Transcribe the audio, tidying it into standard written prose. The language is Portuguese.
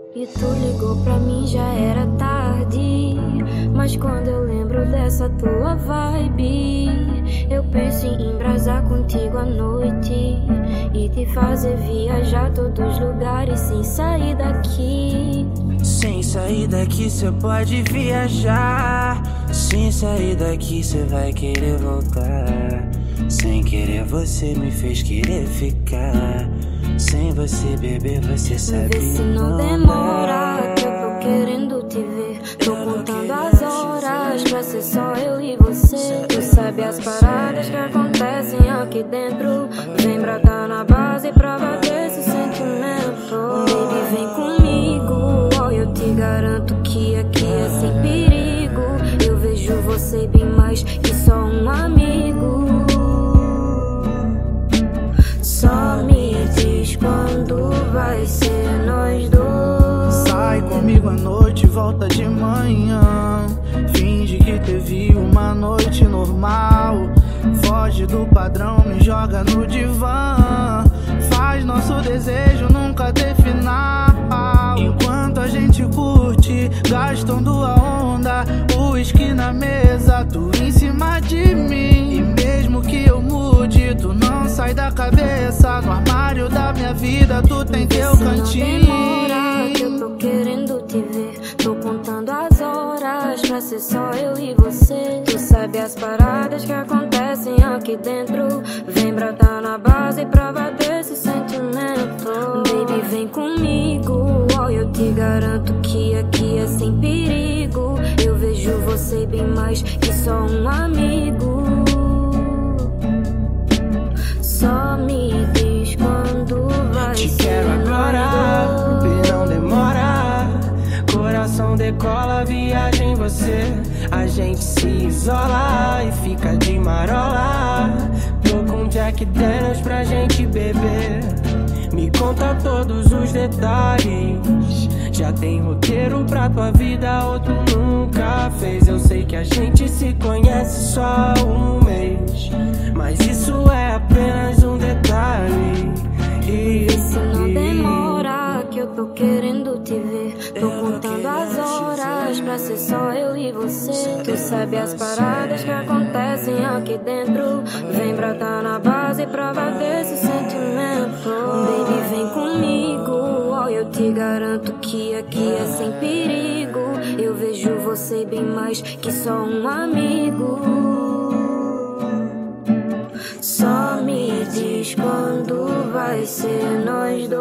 E tu ligou pra mim, já era tarde. Mas quando eu lembro dessa tua vibe, eu penso em embrasar contigo à noite e te fazer viajar todos os lugares sem sair daqui. Sem sair daqui cê pode viajar. Sem sair daqui cê vai querer voltar. Sem querer você me fez querer ficar. Sem você beber você sabe. Vê se não demora, que eu tô querendo te ver. Tô contando as horas pra ser só eu e você. Tu sabe as paradas que acontecem aqui dentro. Vem brotar na base pra bater esse sentimento. Baby, vem comigo, oh, eu te garanto que aqui é sem perigo. Eu vejo você bem mais que só um amigo. Só me diz quando vai ser nós dois. Sai comigo à noite, volta de manhã. Finge que teve uma noite normal. Foge do padrão, me joga no divã. Faz nosso desejo nunca ter final. Enquanto a gente curte, gastando a onda. Uísque na mesa, tu em cima de mim. E mesmo que eu mude, tu não sai da cabeça. No armário da minha vida, tu tem teu cantinho. Demora, que eu tô querendo te ver. Tô contando as horas pra ser só eu e você. Tu sabe as paradas que acontecem aqui dentro. Vem brotar na base pra bater esse sentimento. Baby, vem comigo, oh, eu te garanto que aqui é sem perigo. Eu vejo você bem mais que só um amigo. Só me diz quando vai te ser. Quero agora, não demora. Coração decola, viagem você. A gente se isola e fica de marola. Tô com Jack Daniels pra gente beber. Me conta todos os detalhes. Já tem roteiro pra tua vida, outro nunca fez. Eu sei que a gente se conhece só há um mês, mas isso é apenas um detalhe. Vê se não demora, que eu tô querendo te ver. Tô contando as horas pra ser só eu e você. Tu sabe as paradas que acontecem aqui dentro. Vem brotar na base pra bater esse sentimento. Baby, vem comigo, oh, eu te garanto que aqui é sem perigo. Eu vejo você bem mais que só um amigo. Só me diz quando vai ser nós dois.